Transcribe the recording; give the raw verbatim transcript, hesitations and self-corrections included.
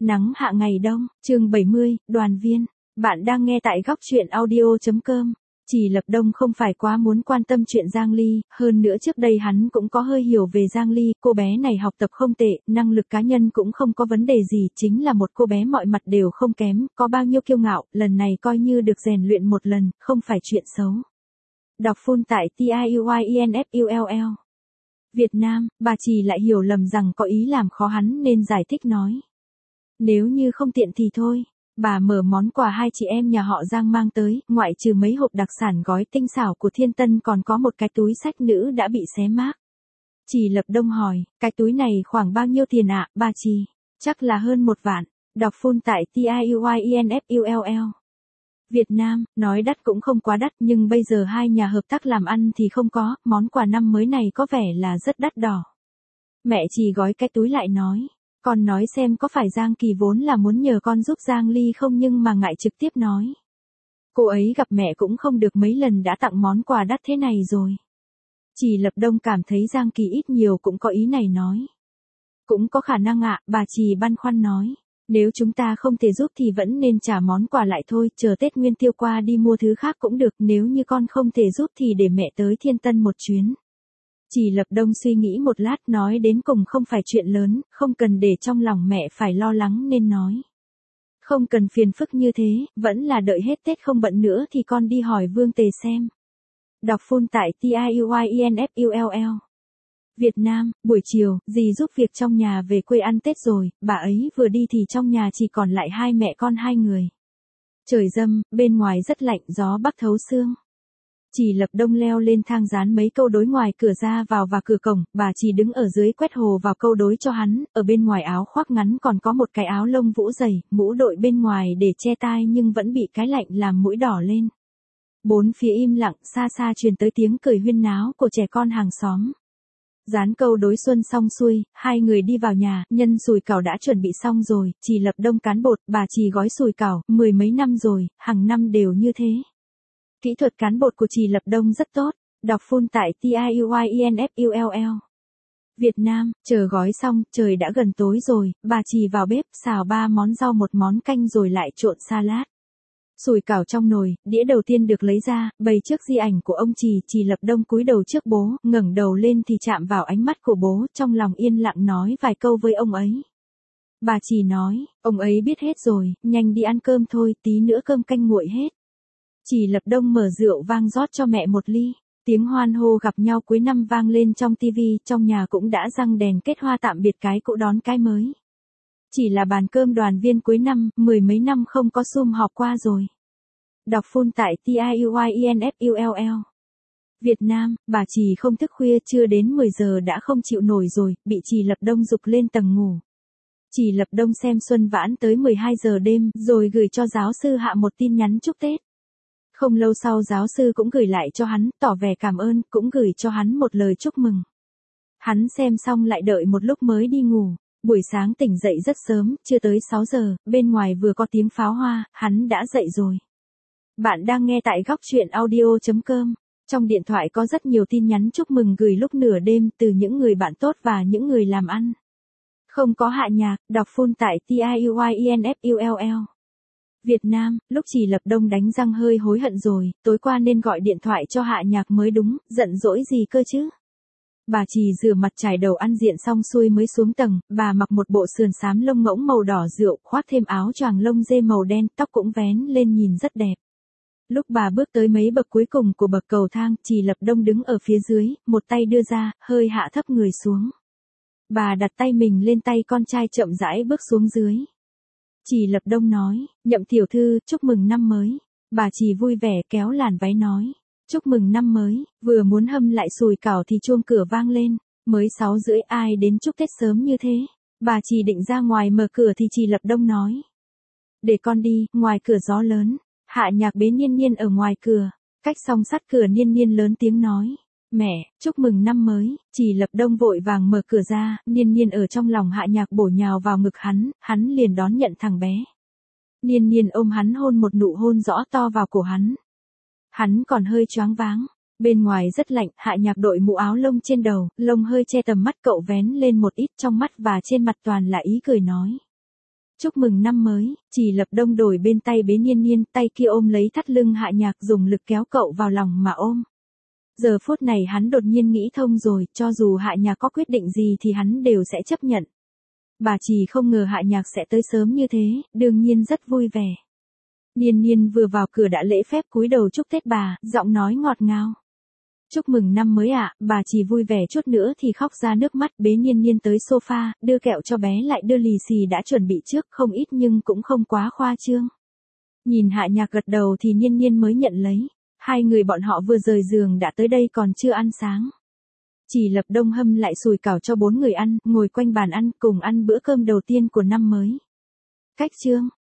Nắng hạ ngày đông, chương bảy mươi, đoàn viên. Bạn đang nghe tại góc truyện audio chấm com. Chỉ Lập Đông không phải quá muốn quan tâm chuyện Giang Ly, hơn nữa trước đây hắn cũng có hơi hiểu về Giang Ly, cô bé này học tập không tệ, năng lực cá nhân cũng không có vấn đề gì, chính là một cô bé mọi mặt đều không kém, có bao nhiêu kiêu ngạo, lần này coi như được rèn luyện một lần, không phải chuyện xấu. Đọc full tại tiuyinfull. Việt Nam, bà Trì lại hiểu lầm rằng có ý làm khó hắn nên giải thích nói. Nếu như không tiện thì thôi. Bà mở món quà hai chị em nhà họ Giang mang tới, ngoại trừ mấy hộp đặc sản gói tinh xảo của Thiên Tân còn có một cái túi xách nữ đã bị xé mác. Chỉ Lập Đông hỏi, cái túi này khoảng bao nhiêu tiền ạ, bà Trì? Chắc là hơn một vạn. Đọc full tại tiuyinfull. Việt Nam, nói đắt cũng không quá đắt nhưng bây giờ hai nhà hợp tác làm ăn thì không có, món quà năm mới này có vẻ là rất đắt đỏ. Mẹ Trì gói cái túi lại nói. Con nói xem có phải Giang Kỳ vốn là muốn nhờ con giúp Giang Ly không nhưng mà ngại trực tiếp nói. Cô ấy gặp mẹ cũng không được mấy lần đã tặng món quà đắt thế này rồi. Chỉ Lập Đông cảm thấy Giang Kỳ ít nhiều cũng có ý này nói. Cũng có khả năng ạ, bà Trì băn khoăn nói. Nếu chúng ta không thể giúp thì vẫn nên trả món quà lại thôi, chờ Tết Nguyên Tiêu qua đi mua thứ khác cũng được, nếu như con không thể giúp thì để mẹ tới Thiên Tân một chuyến. Chỉ Lập Đông suy nghĩ một lát nói đến cùng không phải chuyện lớn, không cần để trong lòng mẹ phải lo lắng nên nói. Không cần phiền phức như thế, vẫn là đợi hết Tết không bận nữa thì con đi hỏi Vương Tề xem. Đọc full tại tiuyinfull. Việt Nam, buổi chiều, dì giúp việc trong nhà về quê ăn Tết rồi, bà ấy vừa đi thì trong nhà chỉ còn lại hai mẹ con hai người. Trời râm, bên ngoài rất lạnh, gió bắc thấu xương. Chỉ Lập Đông leo lên thang dán mấy câu đối ngoài cửa ra vào và cửa cổng, bà Trì đứng ở dưới quét hồ vào câu đối cho hắn, ở bên ngoài áo khoác ngắn còn có một cái áo lông vũ dày, mũ đội bên ngoài để che tai nhưng vẫn bị cái lạnh làm mũi đỏ lên. Bốn phía im lặng, xa xa truyền tới tiếng cười huyên náo của trẻ con hàng xóm. Dán câu đối xuân xong xuôi, hai người đi vào nhà, nhân sùi cảo đã chuẩn bị xong rồi, Chỉ Lập Đông cán bột, bà Trì gói sùi cảo, mười mấy năm rồi, hàng năm đều như thế. Kỹ thuật cán bột của Chỉ Lập Đông rất tốt, đọc full tại tiuyinfull. Việt Nam, chờ gói xong, trời đã gần tối rồi, bà Trì vào bếp, xào ba món rau một món canh rồi lại trộn salad. Sùi cảo trong nồi, đĩa đầu tiên được lấy ra, bày trước di ảnh của ông Trì, Chỉ Lập Đông cúi đầu trước bố, ngẩng đầu lên thì chạm vào ánh mắt của bố, trong lòng yên lặng nói vài câu với ông ấy. Bà Trì nói, ông ấy biết hết rồi, nhanh đi ăn cơm thôi, tí nữa cơm canh nguội hết. Chỉ Lập Đông mở rượu vang rót cho mẹ một ly, tiếng hoan hô gặp nhau cuối năm vang lên trong tivi, trong nhà cũng đã răng đèn kết hoa tạm biệt cái cũ đón cái mới. Chỉ là bàn cơm đoàn viên cuối năm, mười mấy năm không có sum họp qua rồi. Đọc full tại tiuyinfull. Việt Nam, bà Trì không thức khuya chưa đến mười giờ đã không chịu nổi rồi, bị Chỉ Lập Đông giục lên tầng ngủ. Chỉ Lập Đông xem Xuân Vãn tới mười hai giờ đêm, rồi gửi cho giáo sư Hạ một tin nhắn chúc Tết. Không lâu sau giáo sư cũng gửi lại cho hắn, tỏ vẻ cảm ơn, cũng gửi cho hắn một lời chúc mừng. Hắn xem xong lại đợi một lúc mới đi ngủ. Buổi sáng tỉnh dậy rất sớm, chưa tới sáu giờ, bên ngoài vừa có tiếng pháo hoa, hắn đã dậy rồi. Bạn đang nghe tại góc truyện audio chấm com. Trong điện thoại có rất nhiều tin nhắn chúc mừng gửi lúc nửa đêm từ những người bạn tốt và những người làm ăn. Không có Hạ Nhạc, đọc full tại tiuyinfull. Việt Nam, lúc Chỉ Lập Đông đánh răng hơi hối hận rồi, tối qua nên gọi điện thoại cho Hạ Nhạc mới đúng, giận dỗi gì cơ chứ. Bà Trì rửa mặt chải đầu ăn diện xong xuôi mới xuống tầng, bà mặc một bộ sườn xám lông ngỗng màu đỏ rượu, khoác thêm áo choàng lông dê màu đen, tóc cũng vén lên nhìn rất đẹp. Lúc bà bước tới mấy bậc cuối cùng của bậc cầu thang, Chỉ Lập Đông đứng ở phía dưới, một tay đưa ra, hơi hạ thấp người xuống. Bà đặt tay mình lên tay con trai chậm rãi bước xuống dưới. Chỉ Lập Đông nói, Nhậm tiểu thư, chúc mừng năm mới. Bà Trì vui vẻ kéo làn váy nói. Chúc mừng năm mới, vừa muốn hâm lại sùi cảo thì chuông cửa vang lên, mới sáu rưỡi ai đến chúc Tết sớm như thế. Bà Trì định ra ngoài mở cửa thì Chỉ Lập Đông nói. Để con đi, ngoài cửa gió lớn. Hạ Nhạc bế Niên Niên ở ngoài cửa, cách song sắt cửa Niên Niên lớn tiếng nói. Mẹ, chúc mừng năm mới. Chỉ Lập Đông vội vàng mở cửa ra, Niên Niên ở trong lòng Hạ Nhạc bổ nhào vào ngực hắn, hắn liền đón nhận thằng bé. Niên Niên ôm hắn hôn một nụ hôn rõ to vào cổ hắn. Hắn còn hơi choáng váng. Bên ngoài rất lạnh, Hạ Nhạc đội mũ áo lông trên đầu, lông hơi che tầm mắt cậu vén lên một ít trong mắt và trên mặt toàn là ý cười nói. Chúc mừng năm mới, Chỉ Lập Đông đổi bên tay bế Niên Niên, tay kia ôm lấy thắt lưng Hạ Nhạc dùng lực kéo cậu vào lòng mà ôm. Giờ phút này hắn đột nhiên nghĩ thông rồi, cho dù Hạ Nhạc có quyết định gì thì hắn đều sẽ chấp nhận. Bà Chỉ không ngờ Hạ Nhạc sẽ tới sớm như thế, đương nhiên rất vui vẻ. Niên Niên vừa vào cửa đã lễ phép cúi đầu chúc Tết bà, giọng nói ngọt ngào. Chúc mừng năm mới ạ, à, bà Chỉ vui vẻ chút nữa thì khóc ra nước mắt, bế Niên Niên tới sofa, đưa kẹo cho bé lại đưa lì xì đã chuẩn bị trước, không ít nhưng cũng không quá khoa trương. Nhìn Hạ Nhạc gật đầu thì Niên Niên mới nhận lấy. Hai người bọn họ vừa rời giường đã tới đây còn chưa ăn sáng. Chỉ Lập Đông hâm lại sùi cảo cho bốn người ăn, ngồi quanh bàn ăn, cùng ăn bữa cơm đầu tiên của năm mới. Cách chương